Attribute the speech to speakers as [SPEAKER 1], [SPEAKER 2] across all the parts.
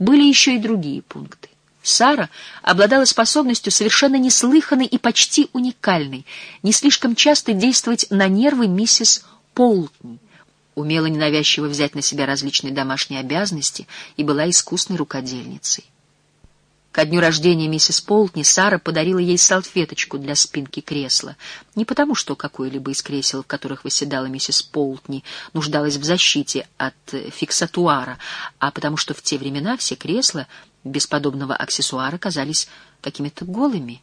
[SPEAKER 1] Были еще и другие пункты. Сара обладала способностью совершенно неслыханной и почти уникальной, не слишком часто действовать на нервы миссис Полтни, умела ненавязчиво взять на себя различные домашние обязанности и была искусной рукодельницей. Ко дню рождения миссис Полтни Сара подарила ей салфеточку для спинки кресла. Не потому, что какое-либо из кресел, в которых восседала миссис Полтни, нуждалась в защите от фиксатуара, а потому что в те времена все кресла без подобного аксессуара казались какими-то голыми.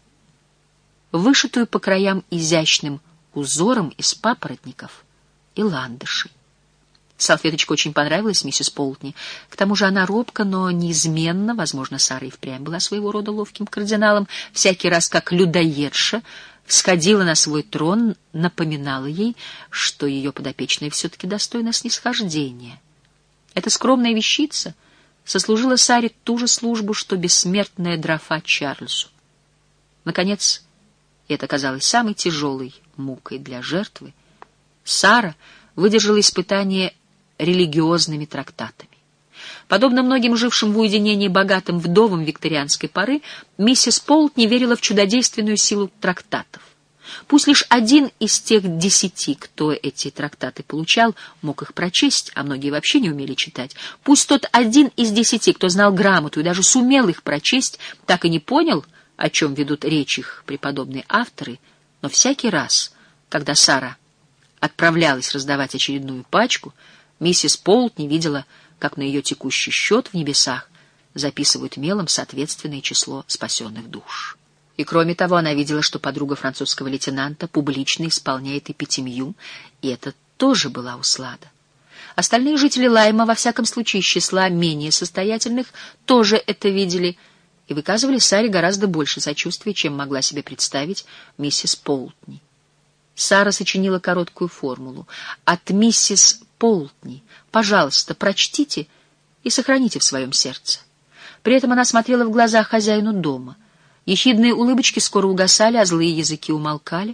[SPEAKER 1] Вышитую по краям изящным узором из папоротников и ландышей. Салфеточка очень понравилась миссис Полтни. К тому же она робко, но неизменно, возможно, Сара и впрямь была своего рода ловким кардиналом, всякий раз, как людоедша всходила на свой трон, напоминала ей, что ее подопечная все-таки достойна снисхождения. Эта скромная вещица сослужила Саре ту же службу, что бессмертная дрофа Чарльзу. Наконец, и это казалось самой тяжелой мукой для жертвы, Сара выдержала испытание религиозными трактатами. Подобно многим жившим в уединении богатым вдовам викторианской поры, миссис Полтни верила в чудодейственную силу трактатов. Пусть лишь один из тех 10, кто эти трактаты получал, мог их прочесть, а многие вообще не умели читать, пусть тот 1 из 10, кто знал грамоту и даже сумел их прочесть, так и не понял, о чем ведут речь их преподобные авторы, но всякий раз, когда Сара отправлялась раздавать очередную пачку, миссис Полтни видела, как на ее текущий счет в небесах записывают мелом соответственное число спасенных душ. И кроме того, она видела, что подруга французского лейтенанта публично исполняет эпитемию, и это тоже была услада. Остальные жители Лайма, во всяком случае из числа менее состоятельных, тоже это видели и выказывали Саре гораздо больше сочувствия, чем могла себе представить миссис Полтни. Сара сочинила короткую формулу. От миссис Полтни, пожалуйста, прочтите и сохраните в своем сердце. При этом она смотрела в глаза хозяину дома. Ехидные улыбочки скоро угасали, а злые языки умолкали.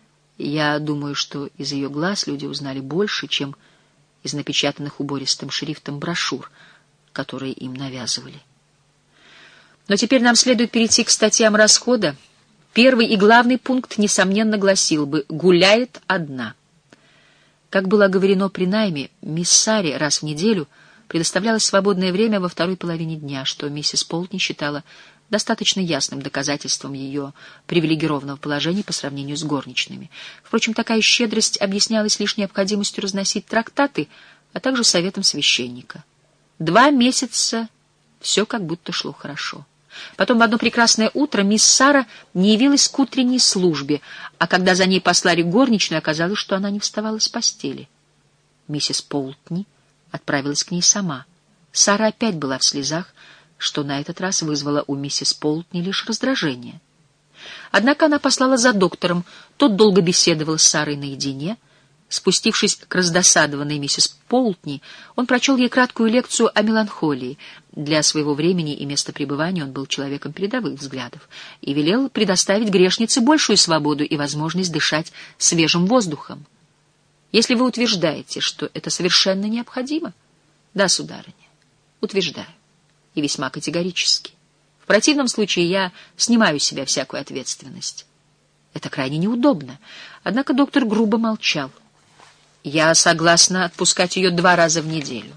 [SPEAKER 1] Я думаю, что из ее глаз люди узнали больше, чем из напечатанных убористым шрифтом брошюр, которые им навязывали. Но теперь нам следует перейти к статьям расхода. Первый и главный пункт, несомненно, гласил бы «гуляет одна». Как было оговорено при найме, мисс Саре раз в неделю предоставлялось свободное время во второй половине дня, что миссис Полтни считала достаточно ясным доказательством ее привилегированного положения по сравнению с горничными. Впрочем, такая щедрость объяснялась лишь необходимостью разносить трактаты, а также советом священника. 2 месяца все как будто шло хорошо. Потом в одно прекрасное утро мисс Сара не явилась к утренней службе, а когда за ней послали горничную, оказалось, что она не вставала с постели. Миссис Полтни отправилась к ней сама. Сара опять была в слезах, что на этот раз вызвало у миссис Полтни лишь раздражение. Однако она послала за доктором, тот долго беседовал с Сарой наедине. Спустившись к раздосадованной миссис Полтни, он прочел ей краткую лекцию о меланхолии. Для своего времени и места пребывания он был человеком передовых взглядов и велел предоставить грешнице большую свободу и возможность дышать свежим воздухом. Если вы утверждаете, что это совершенно необходимо, да, сударыня, утверждаю, и весьма категорически. В противном случае я снимаю с себя всякую ответственность. Это крайне неудобно. Однако доктор грубо молчал. Я согласна отпускать ее 2 раза в неделю.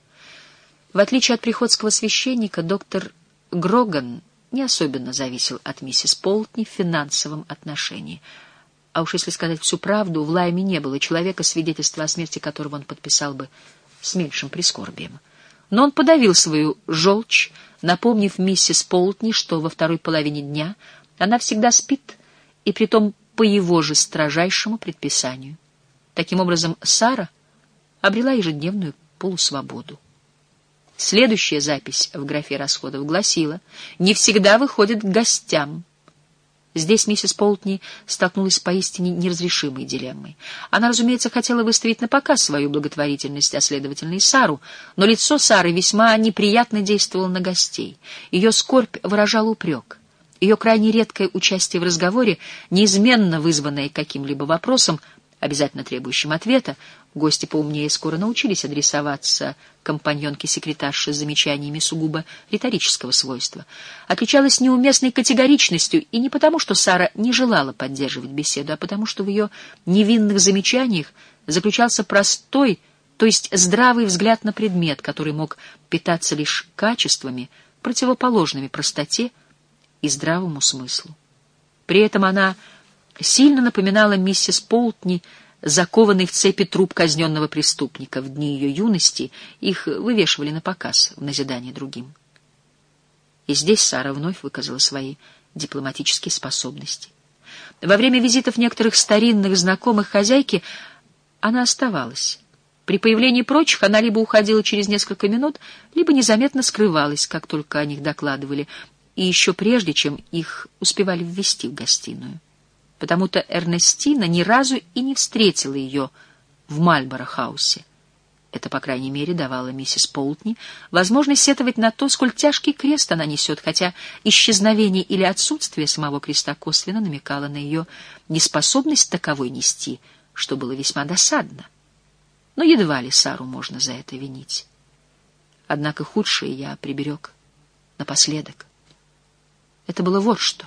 [SPEAKER 1] В отличие от приходского священника, доктор Гроган не особенно зависел от миссис Полтни в финансовом отношении. А уж если сказать всю правду, в Лайме не было человека, свидетельство о смерти которого он подписал бы с меньшим прискорбием. Но он подавил свою желчь, напомнив миссис Полтни, что во второй половине дня она всегда спит, и притом по его же строжайшему предписанию. Таким образом, Сара обрела ежедневную полусвободу. Следующая запись в графе расходов гласила: «Не всегда выходит к гостям». Здесь миссис Полтни столкнулась с поистине неразрешимой дилеммой. Она, разумеется, хотела выставить на показ свою благотворительность, а следовательно и Сару, но лицо Сары весьма неприятно действовало на гостей. Ее скорбь выражала упрек. Ее крайне редкое участие в разговоре, неизменно вызванное каким-либо вопросом, обязательно требующим ответа, гости поумнее скоро научились адресоваться компаньонке-секретарше с замечаниями сугубо риторического свойства, отличалась неуместной категоричностью, и не потому, что Сара не желала поддерживать беседу, а потому, что в ее невинных замечаниях заключался простой, то есть здравый взгляд на предмет, который мог питаться лишь качествами, противоположными простоте и здравому смыслу. При этом она сильно напоминала миссис Полтни, закованный в цепи труп казненного преступника. В дни ее юности их вывешивали на показ в назидание другим. И здесь Сара вновь выказала свои дипломатические способности. Во время визитов некоторых старинных знакомых хозяйки она оставалась. При появлении прочих она либо уходила через несколько минут, либо незаметно скрывалась, как только о них докладывали, и еще прежде, чем их успевали ввести в гостиную. Потому-то Эрнестина ни разу и не встретила ее в Мальборо-хаусе. Это, по крайней мере, давало миссис Полтни возможность сетовать на то, сколь тяжкий крест она несет, хотя исчезновение или отсутствие самого креста косвенно намекало на ее неспособность таковой нести, что было весьма досадно. Но едва ли Сару можно за это винить. Однако худшее я приберег напоследок. Это было вот что.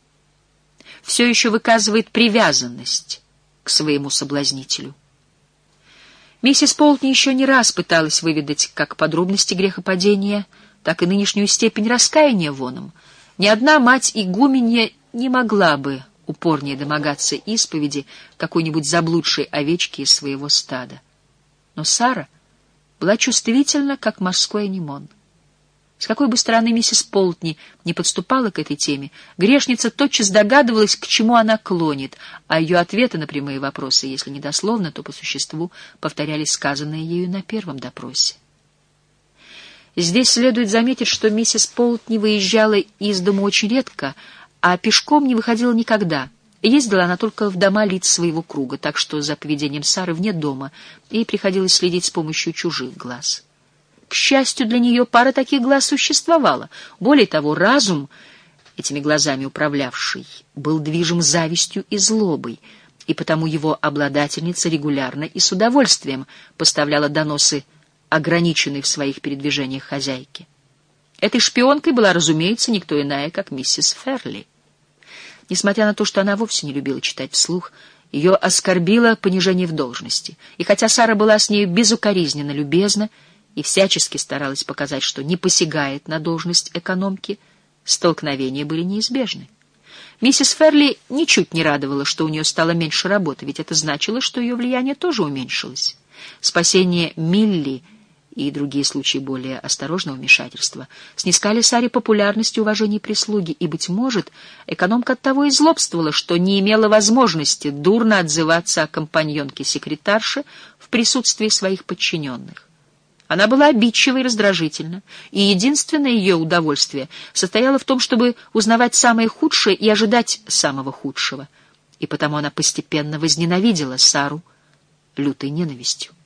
[SPEAKER 1] Все еще выказывает привязанность к своему соблазнителю. Миссис Полтни еще не раз пыталась выведать как подробности грехопадения, так и нынешнюю степень раскаяния воном. Ни одна мать-игуменья не могла бы упорнее домогаться исповеди какой-нибудь заблудшей овечки из своего стада. Но Сара была чувствительна, как морской анемон. С какой бы стороны миссис Полтни не подступала к этой теме, грешница тотчас догадывалась, к чему она клонит, а ее ответы на прямые вопросы, если не дословно, то по существу повторяли сказанное ею на первом допросе. Здесь следует заметить, что миссис Полтни выезжала из дома очень редко, а пешком не выходила никогда. Ездила она только в дома лиц своего круга, так что за поведением Сары вне дома ей приходилось следить с помощью чужих глаз. К счастью для нее, пара таких глаз существовала. Более того, разум, этими глазами управлявший, был движим завистью и злобой, и потому его обладательница регулярно и с удовольствием поставляла доносы ограниченной в своих передвижениях хозяйки. Этой шпионкой была, разумеется, никто иная, как миссис Ферли. Несмотря на то, что она вовсе не любила читать вслух, ее оскорбило понижение в должности, и хотя Сара была с нею безукоризненно любезна и всячески старалась показать, что не посягает на должность экономки, столкновения были неизбежны. Миссис Ферли ничуть не радовала, что у нее стало меньше работы, ведь это значило, что ее влияние тоже уменьшилось. Спасение Милли и другие случаи более осторожного вмешательства снискали Саре популярность и уважение прислуги, и, быть может, экономка оттого и злобствовала, что не имела возможности дурно отзываться о компаньонке-секретарше в присутствии своих подчиненных. Она была обидчива и раздражительна, и единственное ее удовольствие состояло в том, чтобы узнавать самое худшее и ожидать самого худшего, и потому она постепенно возненавидела Сару лютой ненавистью.